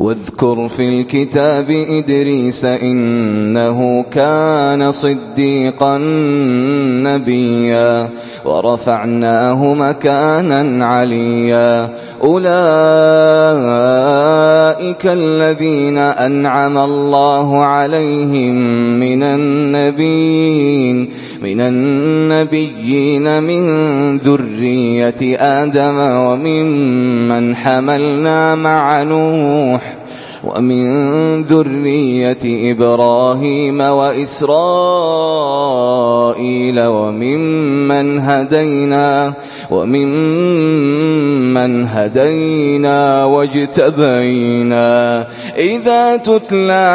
واذكر في الكتاب إدريس إنه كان صديقا نبيا ورفعناه مكانا عليا أولئك الذين أنعم الله عليهم من النبيين من ذرية آدم وممن حملنا مع نوح ومن ذرية إبراهيم وإسرائيل وممن هدينا واجتبينا إذا تتلى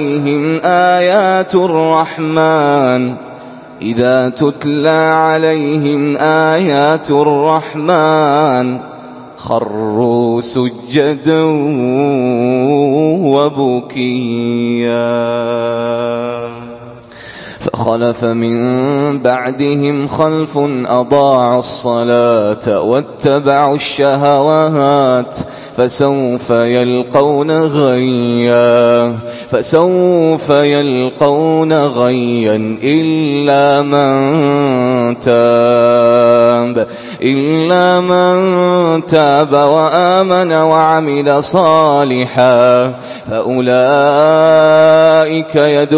عليهم آيات الرحمن خروا سجدا وبكيا فخلف من بعدهم خلف أضاعوا الصلاة واتبعوا الشهوات فسوف يلقون غيا إلا من تاب وآمن وعمل صالحا فأولئك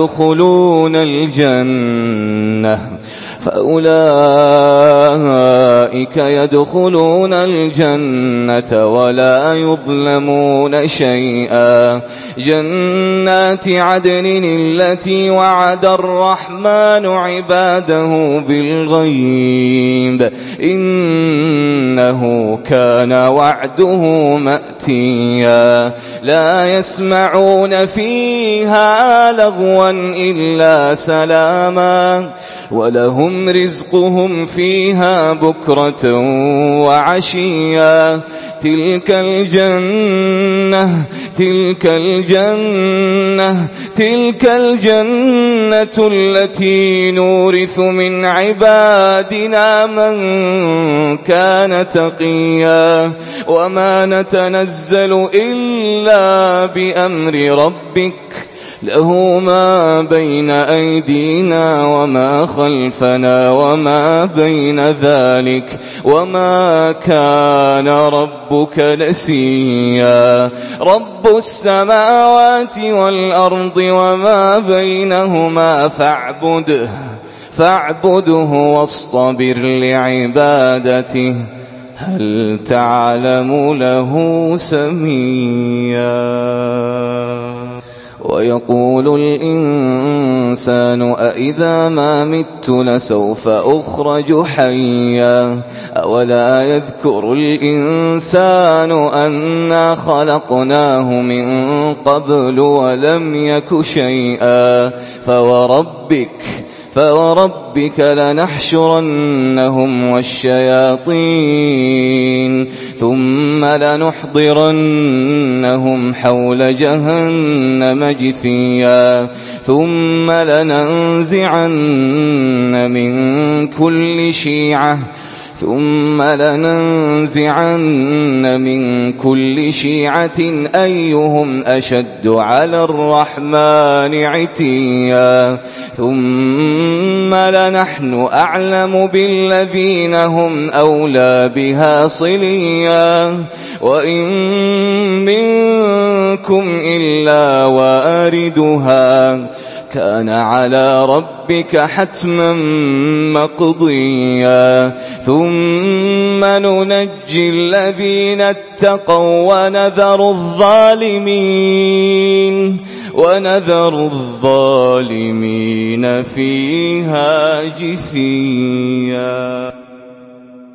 يدخلون الجنة ولا يظلمون شيئا جنات عدن التي وعد الرحمن عباده بالغيب إنه كان وعده مأتيا لا يسمعون فيها لغوا إلا سلاما ولهم رزقهم فيها بكرة وعشيا تلك الجنة التي نورث من عبادنا من كان تقيا وما نتنزل إلا بأمر ربك له ما بين أيدينا وما خلفنا وما بين ذلك وما كان ربك نسيا رب السماوات والأرض وما بينهما فاعبده واصطبر لعبادته هل تعلم له سميا ويقول الإنسان أإذا ما مت لسوف أخرج حيا أولا يذكر الإنسان أنا خلقناه من قبل ولم يك شيئا فوربك لنحشرنهم والشياطين ثم لنحضرنهم حول جهنم جثيا ثم لننزعن من كل شيعة أيهم أشد على الرحمن عتيا ثم لنحن أعلم بالذين هم أولى بها صليا وإن منكم إلا واردها كان على ربك حتما مقضيا ثم ننجي الذين اتقوا ونذر الظالمين فيها جثيا.